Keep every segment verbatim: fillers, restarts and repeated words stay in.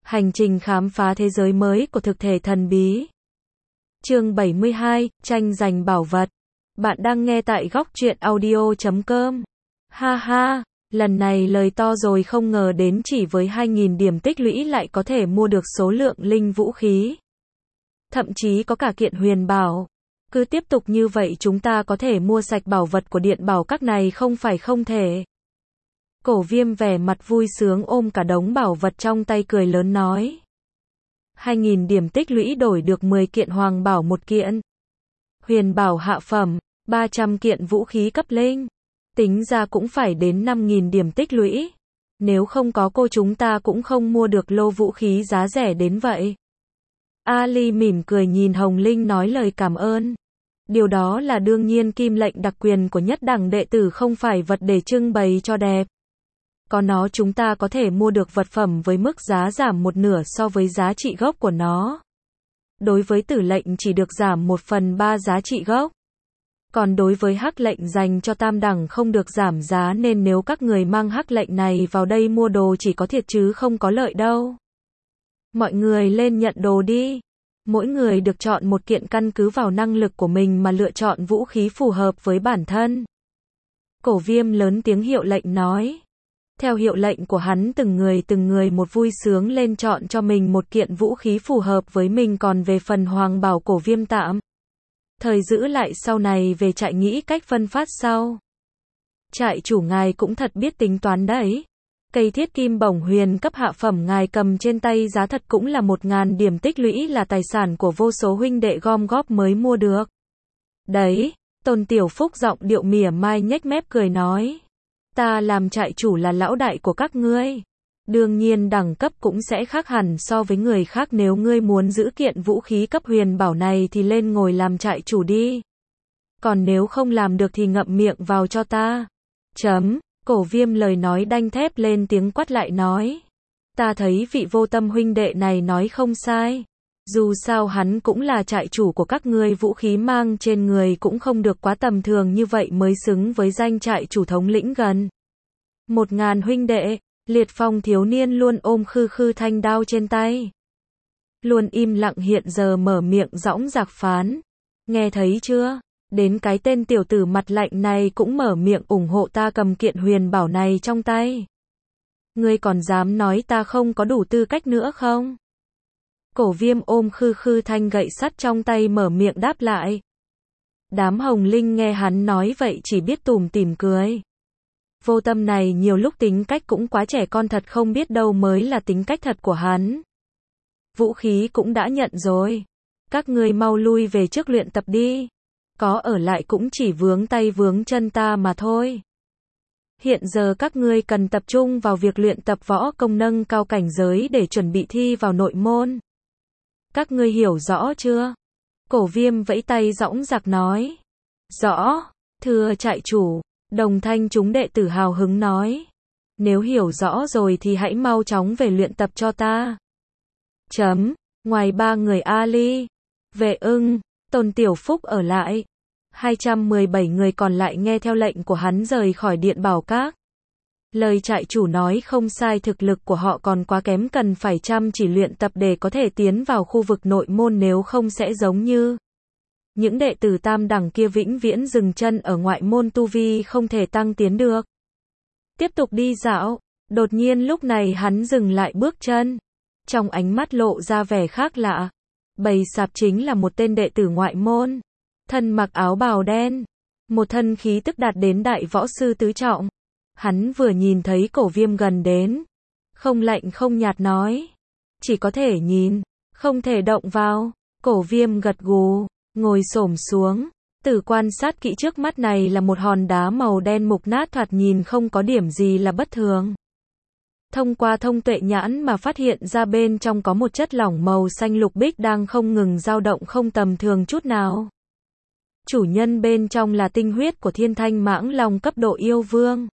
Hành trình khám phá thế giới mới của thực thể thần bí. Chương bảy mươi hai, tranh giành bảo vật. Bạn đang nghe tại góc truyện audio chấm com. Ha ha, lần này lời to rồi, không ngờ đến chỉ với hai nghìn điểm tích lũy lại có thể mua được số lượng linh vũ khí. Thậm chí có cả kiện huyền bảo. Cứ tiếp tục như vậy chúng ta có thể mua sạch bảo vật của điện bảo các này không phải không thể. Cổ Viêm vẻ mặt vui sướng ôm cả đống bảo vật trong tay cười lớn nói. hai nghìn điểm tích lũy đổi được mười kiện hoàng bảo một kiện. Huyền bảo hạ phẩm, ba trăm kiện vũ khí cấp linh. Tính ra cũng phải đến năm nghìn điểm tích lũy. Nếu không có cô chúng ta cũng không mua được lô vũ khí giá rẻ đến vậy. Ali mỉm cười nhìn Hồng Linh nói lời cảm ơn. Điều đó là đương nhiên, kim lệnh đặc quyền của nhất đẳng đệ tử không phải vật để trưng bày cho đẹp. Có nó chúng ta có thể mua được vật phẩm với mức giá giảm một nửa so với giá trị gốc của nó. Đối với tử lệnh chỉ được giảm một phần ba giá trị gốc. Còn đối với hắc lệnh dành cho tam đẳng không được giảm giá, nên nếu các người mang hắc lệnh này vào đây mua đồ chỉ có thiệt chứ không có lợi đâu. Mọi người lên nhận đồ đi. Mỗi người được chọn một kiện căn cứ vào năng lực của mình mà lựa chọn vũ khí phù hợp với bản thân. Cổ Viêm lớn tiếng hiệu lệnh nói. Theo hiệu lệnh của hắn, từng người từng người một vui sướng lên chọn cho mình một kiện vũ khí phù hợp với mình. Còn về phần hoàng bảo, Cổ Viêm tạm thời giữ lại, sau này về trại nghĩ cách phân phát sau. Trại chủ ngài cũng thật biết tính toán đấy. Cây thiết kim bổng huyền cấp hạ phẩm ngài cầm trên tay giá thật cũng là một ngàn điểm tích lũy, là tài sản của vô số huynh đệ gom góp mới mua được. Đấy, Tôn Tiểu Phúc giọng điệu mỉa mai nhếch mép cười nói. Ta làm trại chủ là lão đại của các ngươi. Đương nhiên đẳng cấp cũng sẽ khác hẳn so với người khác. Nếu ngươi muốn giữ kiện vũ khí cấp huyền bảo này thì lên ngồi làm trại chủ đi. Còn nếu không làm được thì ngậm miệng vào cho ta. Chấm. Cổ Viêm lời nói đanh thép lên tiếng quát lại nói. Ta thấy vị Vô Tâm huynh đệ này nói không sai. Dù sao hắn cũng là trại chủ của các ngươi, vũ khí mang trên người cũng không được quá tầm thường, như vậy mới xứng với danh trại chủ thống lĩnh gần một ngàn huynh đệ. Liệt Phong thiếu niên luôn ôm khư khư thanh đao trên tay, luôn im lặng, hiện giờ mở miệng dõng dạc phán. Nghe thấy chưa? Đến cái tên tiểu tử mặt lạnh này cũng mở miệng ủng hộ ta cầm kiện huyền bảo này trong tay. Ngươi còn dám nói ta không có đủ tư cách nữa không? Cổ Viêm ôm khư khư thanh gậy sắt trong tay mở miệng đáp lại. Đám Hồng Linh nghe hắn nói vậy chỉ biết tủm tỉm cười. Vô Tâm này nhiều lúc tính cách cũng quá trẻ con thật, không biết đâu mới là tính cách thật của hắn. Vũ khí cũng đã nhận rồi. Các ngươi mau lui về trước luyện tập đi. Có ở lại cũng chỉ vướng tay vướng chân ta mà thôi. Hiện giờ các ngươi cần tập trung vào việc luyện tập võ công, nâng cao cảnh giới để chuẩn bị thi vào nội môn. Các ngươi hiểu rõ chưa? Cổ Viêm vẫy tay dõng dạc nói. Rõ, thưa trại chủ. Đồng thanh chúng đệ tử hào hứng nói. Nếu hiểu rõ rồi thì hãy mau chóng về luyện tập cho ta. Chấm. Ngoài ba người Ali, Vệ Ưng, Tôn Tiểu Phúc ở lại, hai trăm mười bảy người còn lại nghe theo lệnh của hắn rời khỏi điện bảo các. Lời trại chủ nói không sai, thực lực của họ còn quá kém, cần phải chăm chỉ luyện tập để có thể tiến vào khu vực nội môn, nếu không sẽ giống như những đệ tử tam đẳng kia vĩnh viễn dừng chân ở ngoại môn, tu vi không thể tăng tiến được. Tiếp tục đi dạo, đột nhiên lúc này hắn dừng lại bước chân. Trong ánh mắt lộ ra vẻ khác lạ. Bầy sạp chính là một tên đệ tử ngoại môn, thân mặc áo bào đen, một thân khí tức đạt đến đại võ sư tứ trọng. Hắn vừa nhìn thấy Cổ Viêm gần đến, không lạnh không nhạt nói. Chỉ có thể nhìn, không thể động vào. Cổ Viêm gật gù, ngồi xổm xuống, tử quan sát kỹ trước mắt này là một hòn đá màu đen mục nát, thoạt nhìn không có điểm gì là bất thường. Thông qua thông tuệ nhãn mà phát hiện ra bên trong có một chất lỏng màu xanh lục bích đang không ngừng dao động, không tầm thường chút nào. Chủ nhân bên trong là tinh huyết của Thiên Thanh Mãng Long cấp độ yêu vương.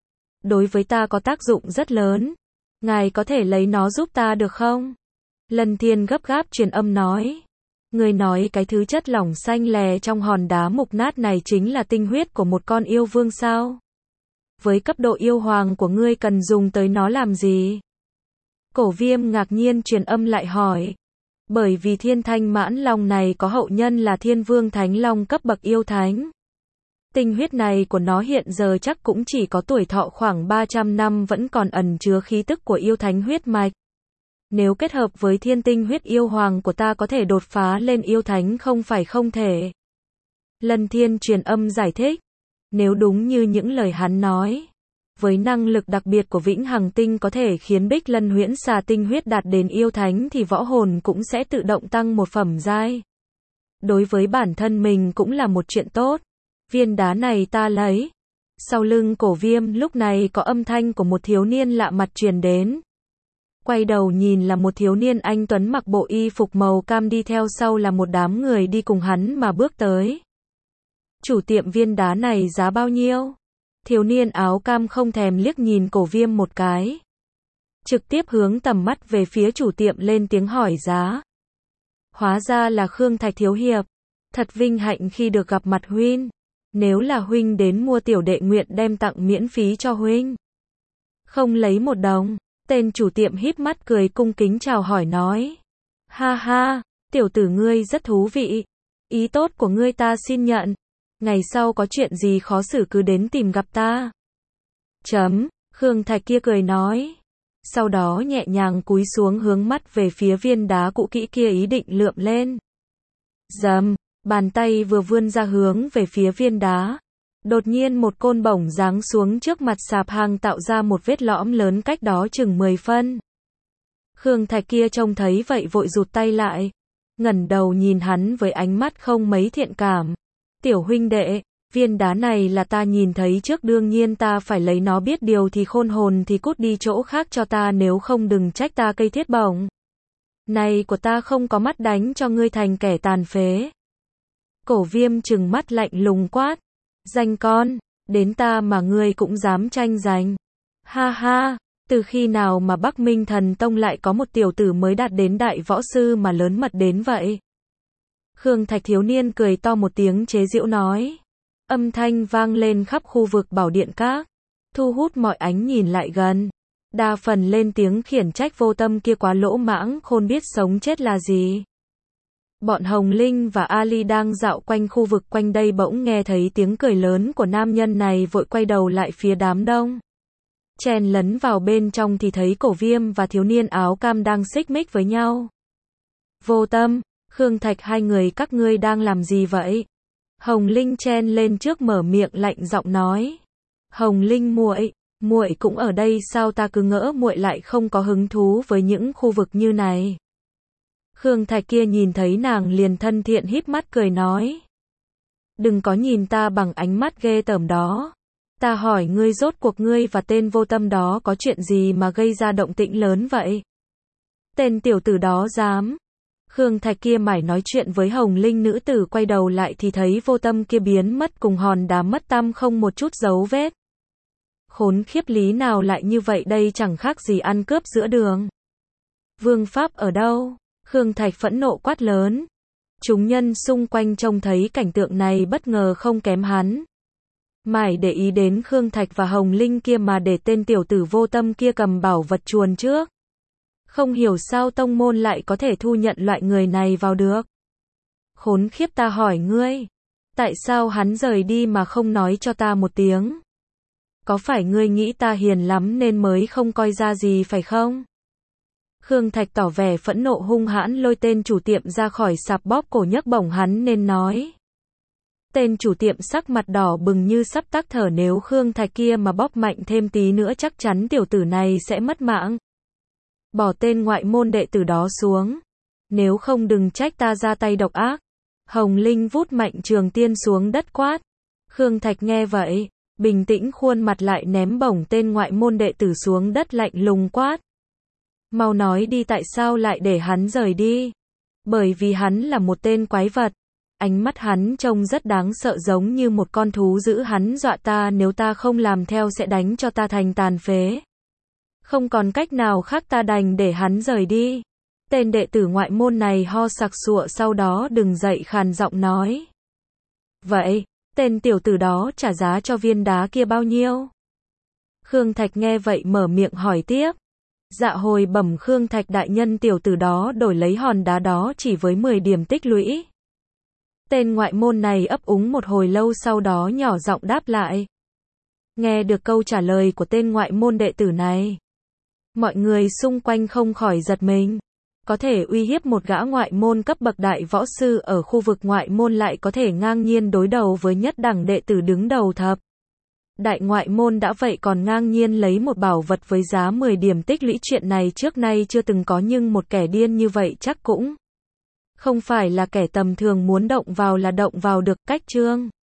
Đối với ta có tác dụng rất lớn. Ngài có thể lấy nó giúp ta được không? Lân Thiên gấp gáp truyền âm nói. Người nói cái thứ chất lỏng xanh lè trong hòn đá mục nát này chính là tinh huyết của một con yêu vương sao? Với cấp độ yêu hoàng của ngươi cần dùng tới nó làm gì? Cổ Viêm ngạc nhiên truyền âm lại hỏi. Bởi vì Thiên Thanh Mãn Long này có hậu nhân là Thiên Vương Thánh Long cấp bậc yêu thánh. Tinh huyết này của nó hiện giờ chắc cũng chỉ có tuổi thọ khoảng ba trăm năm, vẫn còn ẩn chứa khí tức của yêu thánh huyết mạch. Nếu kết hợp với thiên tinh huyết yêu hoàng của ta có thể đột phá lên yêu thánh không phải không thể. Lân Thiên truyền âm giải thích. Nếu đúng như những lời hắn nói, với năng lực đặc biệt của Vĩnh Hằng Tinh có thể khiến Bích Lân Huyễn Xà tinh huyết đạt đến yêu thánh thì võ hồn cũng sẽ tự động tăng một phẩm giai. Đối với bản thân mình cũng là một chuyện tốt. Viên đá này ta lấy. Sau lưng Cổ Viêm lúc này có âm thanh của một thiếu niên lạ mặt truyền đến. Quay đầu nhìn là một thiếu niên anh tuấn mặc bộ y phục màu cam, đi theo sau là một đám người đi cùng hắn mà bước tới. Chủ tiệm viên đá này giá bao nhiêu? Thiếu niên áo cam không thèm liếc nhìn Cổ Viêm một cái. Trực tiếp hướng tầm mắt về phía chủ tiệm lên tiếng hỏi giá. Hóa ra là Khương Thạch thiếu hiệp. Thật vinh hạnh khi được gặp mặt huynh. Nếu là huynh đến mua tiểu đệ nguyện đem tặng miễn phí cho huynh. Không lấy một đồng. Tên chủ tiệm híp mắt cười cung kính chào hỏi nói. Ha ha, tiểu tử ngươi rất thú vị. Ý tốt của ngươi ta xin nhận. Ngày sau có chuyện gì khó xử cứ đến tìm gặp ta. Chấm, Khương Thạch kia cười nói. Sau đó nhẹ nhàng cúi xuống hướng mắt về phía viên đá cũ kỹ kia ý định lượm lên. Dầm, bàn tay vừa vươn ra hướng về phía viên đá. Đột nhiên một côn bổng giáng xuống trước mặt sạp hàng tạo ra một vết lõm lớn cách đó chừng mười phân. Khương Thạch kia trông thấy vậy vội rụt tay lại. Ngẩng đầu nhìn hắn với ánh mắt không mấy thiện cảm. Tiểu huynh đệ, viên đá này là ta nhìn thấy trước, đương nhiên ta phải lấy nó, biết điều thì khôn hồn thì cút đi chỗ khác cho ta, nếu không đừng trách ta cây thiết bổng này của ta không có mắt đánh cho ngươi thành kẻ tàn phế. Cổ Viêm trừng mắt lạnh lùng quát. Danh con, đến ta mà ngươi cũng dám tranh giành. Ha ha, từ khi nào mà Bắc Minh Thần Tông lại có một tiểu tử mới đạt đến đại võ sư mà lớn mật đến vậy? Khương Thạch thiếu niên cười to một tiếng chế giễu nói. Âm thanh vang lên khắp khu vực Bảo Điện Các, thu hút mọi ánh nhìn lại gần. Đa phần lên tiếng khiển trách Vô Tâm kia quá lỗ mãng, khôn biết sống chết là gì. Bọn Hồng Linh và Ali đang dạo quanh khu vực quanh đây bỗng nghe thấy tiếng cười lớn của nam nhân này, vội quay đầu lại phía đám đông. Chen lấn vào bên trong thì thấy Cổ Viêm và thiếu niên áo cam đang xích mích với nhau. Vô Tâm, Khương Thạch, hai người các ngươi đang làm gì vậy? Hồng Linh chen lên trước mở miệng lạnh giọng nói. Hồng Linh muội, muội cũng ở đây sao? Ta cứ ngỡ muội lại không có hứng thú với những khu vực như này. Khương Thạch kia nhìn thấy nàng liền thân thiện híp mắt cười nói. Đừng có nhìn ta bằng ánh mắt ghê tởm đó. Ta hỏi ngươi, rốt cuộc ngươi và tên Vô Tâm đó có chuyện gì mà gây ra động tĩnh lớn vậy? Tên tiểu tử đó dám. Khương Thạch kia mải nói chuyện với Hồng Linh nữ tử, quay đầu lại thì thấy Vô Tâm kia biến mất cùng hòn đá mất tăm không một chút dấu vết. Khốn khiếp, lý nào lại như vậy, đây chẳng khác gì ăn cướp giữa đường. Vương pháp ở đâu? Khương Thạch phẫn nộ quát lớn. Chúng nhân xung quanh trông thấy cảnh tượng này bất ngờ không kém hắn. Mải để ý đến Khương Thạch và Hồng Linh kia mà để tên tiểu tử Vô Tâm kia cầm bảo vật chuồn trước. Không hiểu sao tông môn lại có thể thu nhận loại người này vào được. Khốn khiếp, ta hỏi ngươi, tại sao hắn rời đi mà không nói cho ta một tiếng? Có phải ngươi nghĩ ta hiền lắm nên mới không coi ra gì phải không? Khương Thạch tỏ vẻ phẫn nộ hung hãn lôi tên chủ tiệm ra khỏi sạp, bóp cổ nhấc bổng hắn nên nói. Tên chủ tiệm sắc mặt đỏ bừng như sắp tắc thở, nếu Khương Thạch kia mà bóp mạnh thêm tí nữa chắc chắn tiểu tử này sẽ mất mạng. Bỏ tên ngoại môn đệ tử đó xuống. Nếu không đừng trách ta ra tay độc ác. Hồng Linh vút mạnh trường tiên xuống đất quát. Khương Thạch nghe vậy, bình tĩnh khuôn mặt lại ném bổng tên ngoại môn đệ tử xuống đất lạnh lùng quát. Mau nói đi, tại sao lại để hắn rời đi? Bởi vì hắn là một tên quái vật. Ánh mắt hắn trông rất đáng sợ, giống như một con thú dữ, hắn dọa ta nếu ta không làm theo sẽ đánh cho ta thành tàn phế. Không còn cách nào khác, ta đành để hắn rời đi. Tên đệ tử ngoại môn này ho sặc sụa sau đó đứng dậy khàn giọng nói. Vậy, tên tiểu tử đó trả giá cho viên đá kia bao nhiêu? Khương Thạch nghe vậy mở miệng hỏi tiếp. Dạ hồi bẩm Khương Thạch đại nhân, tiểu tử đó đổi lấy hòn đá đó chỉ với mười điểm tích lũy. Tên ngoại môn này ấp úng một hồi lâu sau đó nhỏ giọng đáp lại. Nghe được câu trả lời của tên ngoại môn đệ tử này, mọi người xung quanh không khỏi giật mình. Có thể uy hiếp một gã ngoại môn cấp bậc đại võ sư ở khu vực ngoại môn, lại có thể ngang nhiên đối đầu với nhất đẳng đệ tử đứng đầu thập đại ngoại môn đã vậy còn ngang nhiên lấy một bảo vật với giá mười điểm tích lũy, chuyện này trước nay chưa từng có, nhưng một kẻ điên như vậy chắc cũng không phải là kẻ tầm thường, muốn động vào là động vào được. Cách chương